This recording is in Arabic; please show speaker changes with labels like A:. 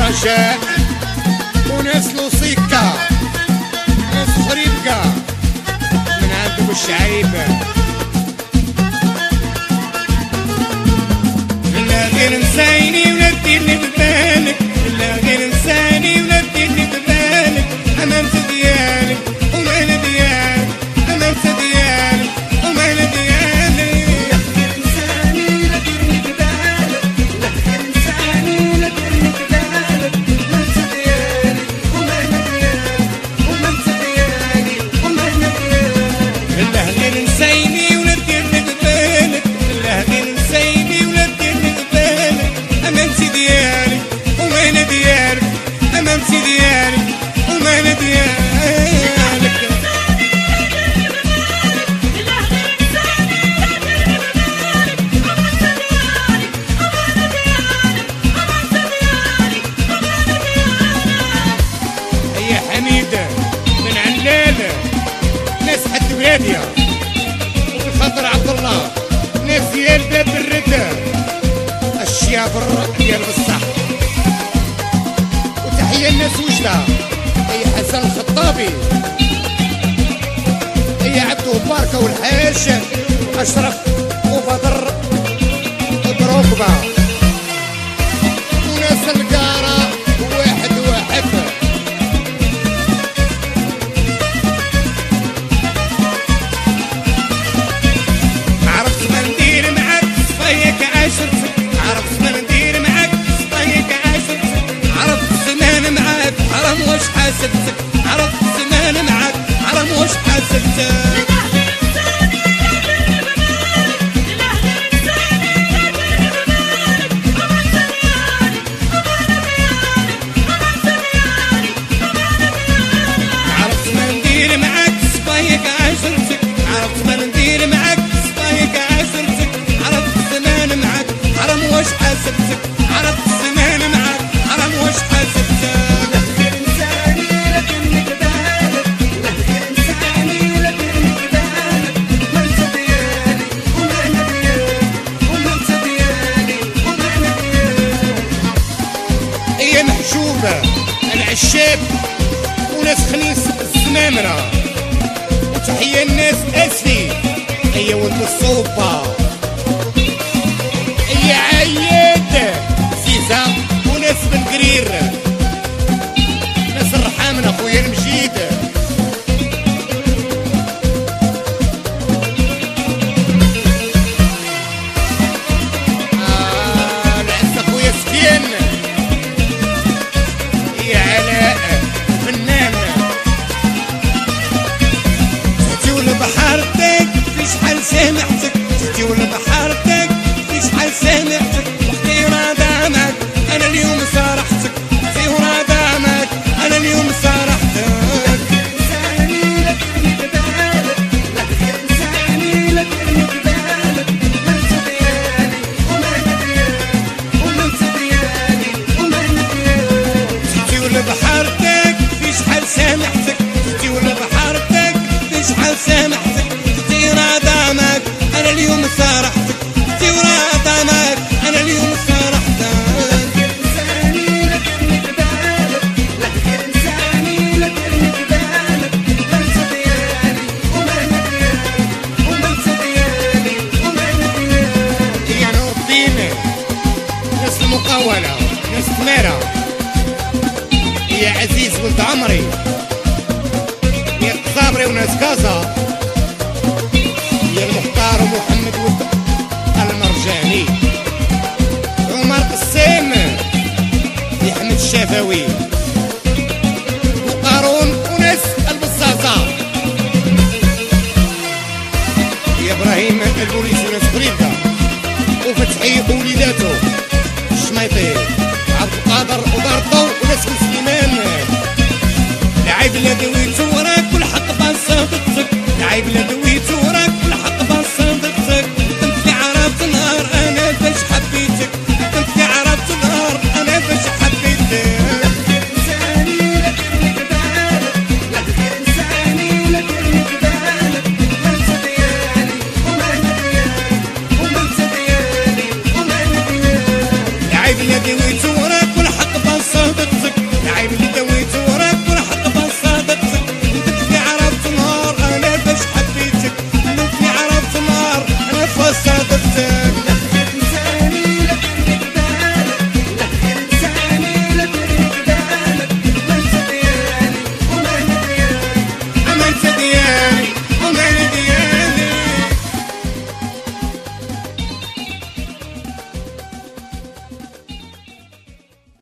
A: رجاء وناس لوسيكا ناس خريبكا من عندكم الشعيبة لا غير نسايني ولا ديرني ببالك لا غير نساني ولا ديرني ببالك أمامت ديالك ومهلا ديالك أمامت ديالك ومهلا ديالك لا غير نساني ولا ديرني ببالك لا غير نساني ولا ديرني ببالك أمامت ديالك ومهلا ديالك ومهلا ديالك ومهلا ديالك لا غير نسايني ولا ديرني ببالك لا غير نسايني ولا ديرني ببالك أمامت ديالك ومهلا ديالك أمامت ديالك ومهلا ديالك هيا حميدة من علالة ناس حد ولادية وبالخاطر عبد الله ناس ديال باب الردة الشيافر ديال بصح وتحية الناس وجدة هي حسن الخطابي هي عبدو باركة والحاج أشرف وبدر ودروكبة وناس القارة واحد واحد عرفت ما ندير معاك صفايك عاشرتك عرفت ما ندير معاك صفايك عاشرتك عرفت زمان معاك حرام واش حاسبتك عرفت زمان معاك حرام واش حاسبتك عرفت ما ندير معاك صفايك عاشرتك عرفت ما ندير معاك صفايك عاشرتك عرفت زمان معاك حرام واش حاسبتك عرفت زمان معاك حرام واش حاسبتك هي محجوبة العشاب وناس خنيس الزمامرة وتحية الناس أسلي هي ولد الصوبة هي عياد زيزة وناس بالقرير ناس الرحامن أخويا المجيد العز أخويا سكين هي علاء فنان تحتي ولبحارتك في شحال سامحتك تحتي ولبحارتك في شحال سامحتك وحدي رادامك أنا اليوم صارحتك وحدي رادامك أنا اليوم صارحتك تحتي ولبحارتك في شحال سامحتك تحتي ولبحارتك في شحال سامحتك تحتي رادامك أنا اليوم صارحتك تحتي رادامك أنا اليوم صارحتك يا نور الدين ناس المقاولة ناس تمارة يا عزيز ولد عمري يا الصابري وناس كازا يا المختار ومحمد ولد المرجاني عمر قسيم يا حمد الشافوي وقارون وناس البزازة يا ابراهيم البوليس وناس قريبة وفتحي ووليداته الشميطي عبد القادر وبرطو وناس سليمان العيب الذي ويتوراك والحق بصدقتك العيب الذي ويتوراك والحق بصدقتك انت في عرفت نهار انا باش حبيتك انت في عرفت نهار انا باش حبيتك العيب الذي ويتوراك والحق صهدتك العيب اللي